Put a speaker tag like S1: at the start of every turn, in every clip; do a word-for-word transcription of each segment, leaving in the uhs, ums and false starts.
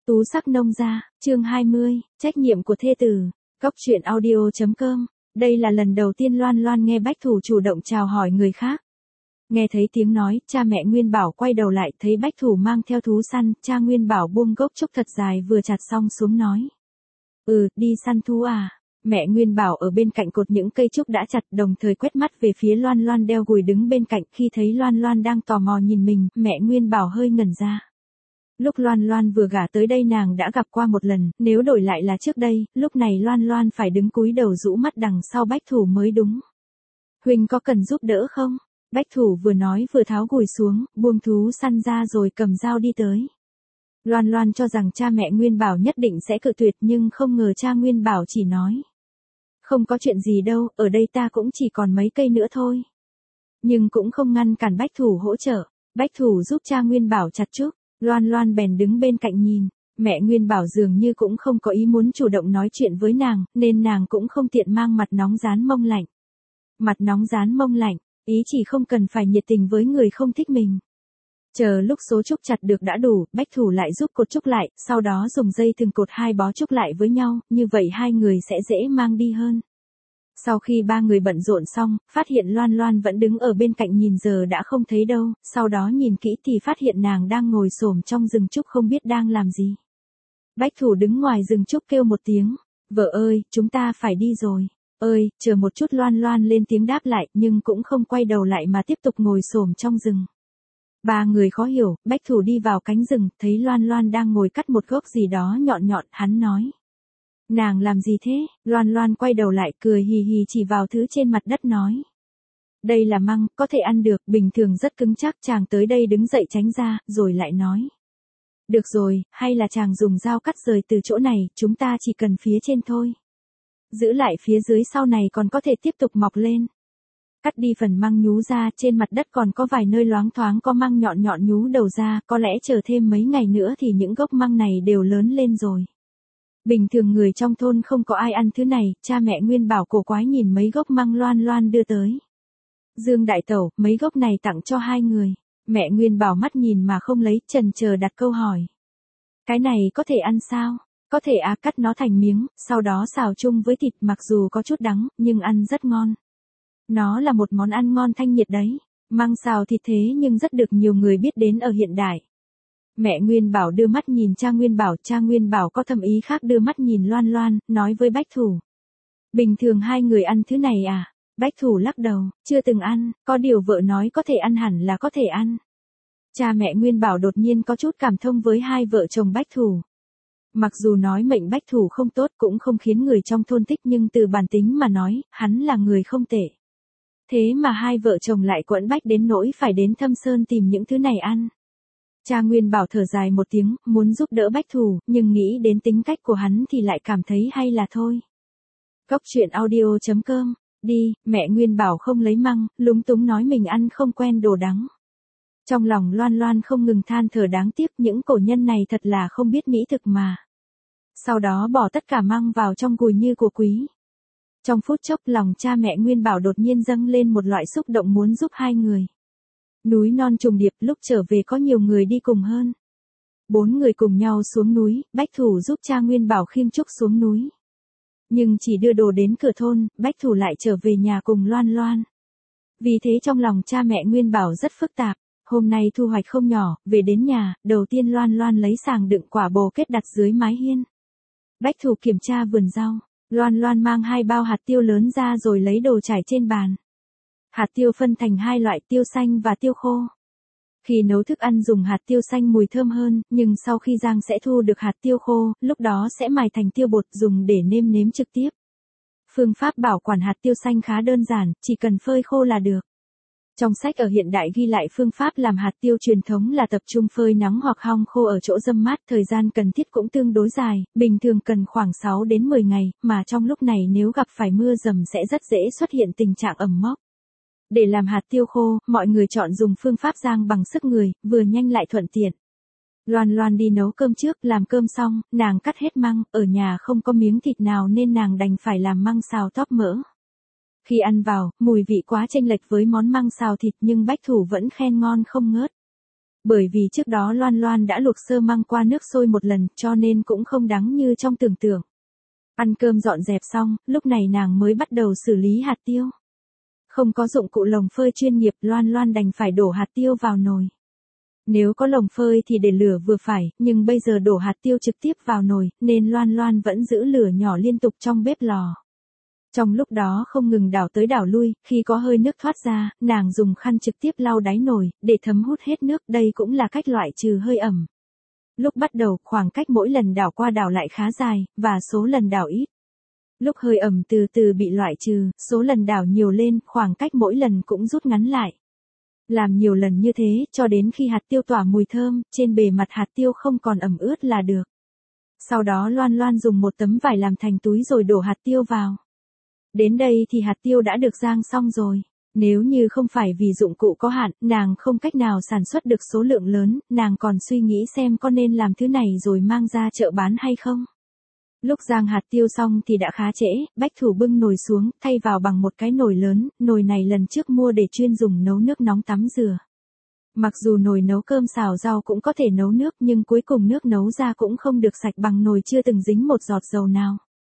S1: Tú sắc nông gia, chương hai mươi, trách nhiệm của thê tử. Cốc truyện audio chấm com. Đây là lần đầu tiên Loan Loan nghe Bách Thủ chủ động chào hỏi người khác. Nghe thấy tiếng nói, cha mẹ Nguyên Bảo quay đầu lại thấy Bách Thủ mang theo thú săn, cha Nguyên Bảo buông gốc trúc thật dài vừa chặt xong xuống nói. Ừ, đi săn thú à? Mẹ Nguyên Bảo ở bên cạnh cột những cây trúc đã chặt đồng thời quét mắt về phía Loan Loan đeo gùi đứng bên cạnh khi thấy Loan Loan đang tò mò nhìn mình, mẹ Nguyên Bảo hơi ngẩn ra. Lúc Loan Loan vừa gả tới đây nàng đã gặp qua một lần, nếu đổi lại là trước đây, lúc này Loan Loan phải đứng cúi đầu rũ mắt đằng sau Bách Thủ mới đúng. Huynh có cần giúp đỡ không? Bách Thủ vừa nói vừa tháo gùi xuống, buông thú săn ra rồi cầm dao đi tới. Loan Loan cho rằng cha mẹ Nguyên Bảo nhất định sẽ cự tuyệt nhưng không ngờ cha Nguyên Bảo chỉ nói. Không có chuyện gì đâu, ở đây ta cũng chỉ còn mấy cây nữa thôi. Nhưng cũng không ngăn cản Bách Thủ hỗ trợ, Bách Thủ giúp cha Nguyên Bảo chặt trúc. Loan Loan bèn đứng bên cạnh nhìn, mẹ Nguyên Bảo dường như cũng không có ý muốn chủ động nói chuyện với nàng, nên nàng cũng không tiện mang mặt nóng rán mông lạnh. Mặt nóng rán mông lạnh, ý chỉ không cần phải nhiệt tình với người không thích mình. Chờ lúc số trúc chặt được đã đủ, Bách Thủ lại giúp cột trúc lại, sau đó dùng dây thừng cột hai bó trúc lại với nhau, như vậy hai người sẽ dễ mang đi hơn. Sau khi ba người bận rộn xong, phát hiện Loan Loan vẫn đứng ở bên cạnh nhìn giờ đã không thấy đâu, sau đó nhìn kỹ thì phát hiện nàng đang ngồi xổm trong rừng trúc không biết đang làm gì. Bách Thủ đứng ngoài rừng trúc kêu một tiếng, vợ ơi, chúng ta phải đi rồi. Ơi, chờ một chút Loan Loan lên tiếng đáp lại nhưng cũng không quay đầu lại mà tiếp tục ngồi xổm trong rừng. Ba người khó hiểu, Bách Thủ đi vào cánh rừng, thấy Loan Loan đang ngồi cắt một gốc gì đó nhọn nhọn, hắn nói. Nàng làm gì thế? Loan Loan quay đầu lại cười hì hì chỉ vào thứ trên mặt đất nói. Đây là măng, có thể ăn được, bình thường rất cứng chắc. Chàng tới đây đứng dậy tránh ra, rồi lại nói. Được rồi, hay là chàng dùng dao cắt rời từ chỗ này, chúng ta chỉ cần phía trên thôi. Giữ lại phía dưới sau này còn có thể tiếp tục mọc lên. Cắt đi phần măng nhú ra, trên mặt đất còn có vài nơi loáng thoáng có măng nhọn nhọn nhú đầu ra, có lẽ chờ thêm mấy ngày nữa thì những gốc măng này đều lớn lên rồi. Bình thường người trong thôn không có ai ăn thứ này, cha mẹ Nguyên Bảo cổ quái nhìn mấy gốc măng Loan Loan đưa tới. Dương đại tẩu, mấy gốc này tặng cho hai người. Mẹ Nguyên Bảo mắt nhìn mà không lấy, chần chờ đặt câu hỏi. Cái này có thể ăn sao? Có thể à, cắt nó thành miếng, sau đó xào chung với thịt, mặc dù có chút đắng, nhưng ăn rất ngon. Nó là một món ăn ngon thanh nhiệt đấy. Măng xào thịt thế nhưng rất được nhiều người biết đến ở hiện đại. Mẹ Nguyên Bảo đưa mắt nhìn cha Nguyên Bảo, cha Nguyên Bảo có thầm ý khác đưa mắt nhìn Loan Loan, nói với Bách Thủ. Bình thường hai người ăn thứ này à? Bách Thủ lắc đầu, chưa từng ăn, có điều vợ nói có thể ăn hẳn là có thể ăn. Cha mẹ Nguyên Bảo đột nhiên có chút cảm thông với hai vợ chồng Bách Thủ. Mặc dù nói mệnh Bách Thủ không tốt cũng không khiến người trong thôn thích nhưng từ bản tính mà nói, hắn là người không tệ. Thế mà hai vợ chồng lại quẫn bách đến nỗi phải đến Thâm Sơn tìm những thứ này ăn. Cha Nguyên Bảo thở dài một tiếng, muốn giúp đỡ Bách Thủ, nhưng nghĩ đến tính cách của hắn thì lại cảm thấy hay là thôi. Cốc truyện audio chấm com, đi, mẹ Nguyên Bảo không lấy măng, lúng túng nói mình ăn không quen đồ đắng. Trong lòng Loan Loan không ngừng than thở đáng tiếc những cổ nhân này thật là không biết mỹ thực mà. Sau đó bỏ tất cả măng vào trong gùi như của quý. Trong phút chốc lòng cha mẹ Nguyên Bảo đột nhiên dâng lên một loại xúc động muốn giúp hai người. Núi non trùng điệp, lúc trở về có nhiều người đi cùng hơn. Bốn người cùng nhau xuống núi, Bách Thủ giúp cha Nguyên Bảo khiêng trúc xuống núi. Nhưng chỉ đưa đồ đến cửa thôn, Bách Thủ lại trở về nhà cùng Loan Loan. Vì thế trong lòng cha mẹ Nguyên Bảo rất phức tạp. Hôm nay thu hoạch không nhỏ, về đến nhà, đầu tiên Loan Loan lấy sàng đựng quả bồ kết đặt dưới mái hiên. Bách Thủ kiểm tra vườn rau, Loan Loan mang hai bao hạt tiêu lớn ra rồi lấy đồ trải trên bàn. Hạt tiêu phân thành hai loại, tiêu xanh và tiêu khô. Khi nấu thức ăn dùng hạt tiêu xanh mùi thơm hơn, nhưng sau khi rang sẽ thu được hạt tiêu khô, lúc đó sẽ mài thành tiêu bột dùng để nêm nếm trực tiếp. Phương pháp bảo quản hạt tiêu xanh khá đơn giản, chỉ cần phơi khô là được. Trong sách ở hiện đại ghi lại phương pháp làm hạt tiêu truyền thống là tập trung phơi nắng hoặc hong khô ở chỗ râm mát, thời gian cần thiết cũng tương đối dài, bình thường cần khoảng sáu đến mười ngày, mà trong lúc này nếu gặp phải mưa dầm sẽ rất dễ xuất hiện tình trạng ẩm mốc. Để làm hạt tiêu khô, mọi người chọn dùng phương pháp rang bằng sức người, vừa nhanh lại thuận tiện. Loan Loan đi nấu cơm trước, làm cơm xong, nàng cắt hết măng, ở nhà không có miếng thịt nào nên nàng đành phải làm măng xào tóp mỡ. Khi ăn vào, mùi vị quá chênh lệch với món măng xào thịt nhưng Bách Thủ vẫn khen ngon không ngớt. Bởi vì trước đó Loan Loan đã luộc sơ măng qua nước sôi một lần cho nên cũng không đắng như trong tưởng tượng. Ăn cơm dọn dẹp xong, lúc này nàng mới bắt đầu xử lý hạt tiêu. Không có dụng cụ lồng phơi chuyên nghiệp, Loan Loan đành phải đổ hạt tiêu vào nồi. Nếu có lồng phơi thì để lửa vừa phải, nhưng bây giờ đổ hạt tiêu trực tiếp vào nồi, nên Loan Loan vẫn giữ lửa nhỏ liên tục trong bếp lò. Trong lúc đó không ngừng đảo tới đảo lui, khi có hơi nước thoát ra, nàng dùng khăn trực tiếp lau đáy nồi, để thấm hút hết nước, đây cũng là cách loại trừ hơi ẩm. Lúc bắt đầu, khoảng cách mỗi lần đảo qua đảo lại khá dài, và số lần đảo ít. Lúc hơi ẩm từ từ bị loại trừ, số lần đảo nhiều lên, khoảng cách mỗi lần cũng rút ngắn lại. Làm nhiều lần như thế, cho đến khi hạt tiêu tỏa mùi thơm, trên bề mặt hạt tiêu không còn ẩm ướt là được. Sau đó Loan Loan dùng một tấm vải làm thành túi rồi đổ hạt tiêu vào. Đến đây thì hạt tiêu đã được rang xong rồi. Nếu như không phải vì dụng cụ có hạn, nàng không cách nào sản xuất được số lượng lớn, nàng còn suy nghĩ xem có nên làm thứ này rồi mang ra chợ bán hay không. Lúc rang hạt tiêu xong thì đã khá trễ, Bách Thủ bưng nồi xuống, thay vào bằng một cái nồi lớn, nồi này lần trước mua để chuyên dùng nấu nước nóng tắm rửa. Mặc dù nồi nấu cơm xào rau cũng có thể nấu nước nhưng cuối cùng nước nấu ra cũng không được sạch bằng nồi chưa từng dính một giọt dầu nào.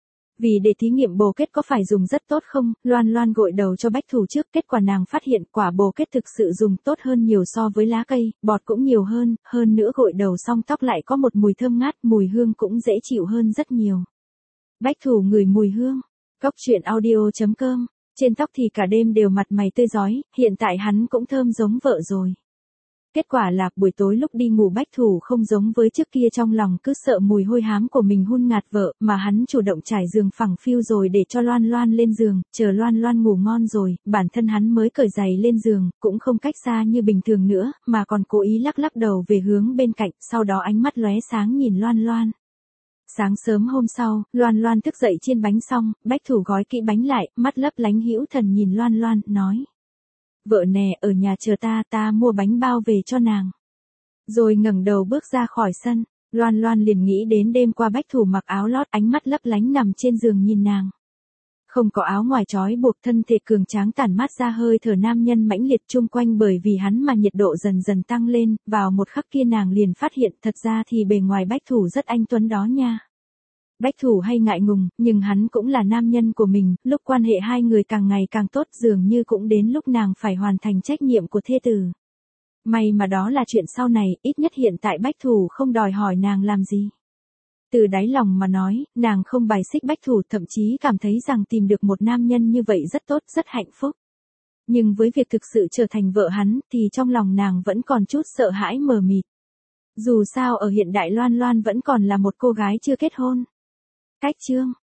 S1: Vì để thí nghiệm bồ kết có phải dùng rất tốt không, Loan Loan gội đầu cho Bách Thủ trước, kết quả nàng phát hiện quả bồ kết thực sự dùng tốt hơn nhiều so với lá cây, bọt cũng nhiều hơn, hơn nữa gội đầu xong tóc lại có một mùi thơm ngát, mùi hương cũng dễ chịu hơn rất nhiều. Bách Thủ ngửi mùi hương. Cóc truyện audio chấm com, trên tóc thì cả đêm đều mặt mày tươi rói, hiện tại hắn cũng thơm giống vợ rồi. Kết quả là buổi tối lúc đi ngủ Bách Thủ không giống với trước kia, trong lòng cứ sợ mùi hôi hám của mình hun ngạt vợ, mà hắn chủ động trải giường phẳng phiu rồi để cho Loan Loan lên giường, chờ Loan Loan ngủ ngon rồi, bản thân hắn mới cởi giày lên giường, cũng không cách xa như bình thường nữa, mà còn cố ý lắc lắc đầu về hướng bên cạnh, sau đó ánh mắt lóe sáng nhìn Loan Loan. Sáng sớm hôm sau, Loan Loan thức dậy chiên bánh xong, Bách Thủ gói kỹ bánh lại, mắt lấp lánh hữu thần nhìn Loan Loan, nói. Vợ nè, ở nhà chờ ta, ta mua bánh bao về cho nàng. Rồi ngẩng đầu bước ra khỏi sân, Loan Loan liền nghĩ đến đêm qua Bách Thủ mặc áo lót, ánh mắt lấp lánh nằm trên giường nhìn nàng. Không có áo ngoài trói buộc, thân thể cường tráng tản mát ra hơi thở nam nhân mãnh liệt chung quanh, bởi vì hắn mà nhiệt độ dần dần tăng lên, vào một khắc kia nàng liền phát hiện thật ra thì bề ngoài Bách Thủ rất anh tuấn đó nha. Bách Thủ hay ngại ngùng, nhưng hắn cũng là nam nhân của mình, lúc quan hệ hai người càng ngày càng tốt dường như cũng đến lúc nàng phải hoàn thành trách nhiệm của thê tử. May mà đó là chuyện sau này, ít nhất hiện tại Bách Thủ không đòi hỏi nàng làm gì. Từ đáy lòng mà nói, nàng không bài xích Bách Thủ, thậm chí cảm thấy rằng tìm được một nam nhân như vậy rất tốt, rất hạnh phúc. Nhưng với việc thực sự trở thành vợ hắn, thì trong lòng nàng vẫn còn chút sợ hãi mờ mịt. Dù sao ở hiện đại Loan Loan vẫn còn là một cô gái chưa kết hôn. Cách chương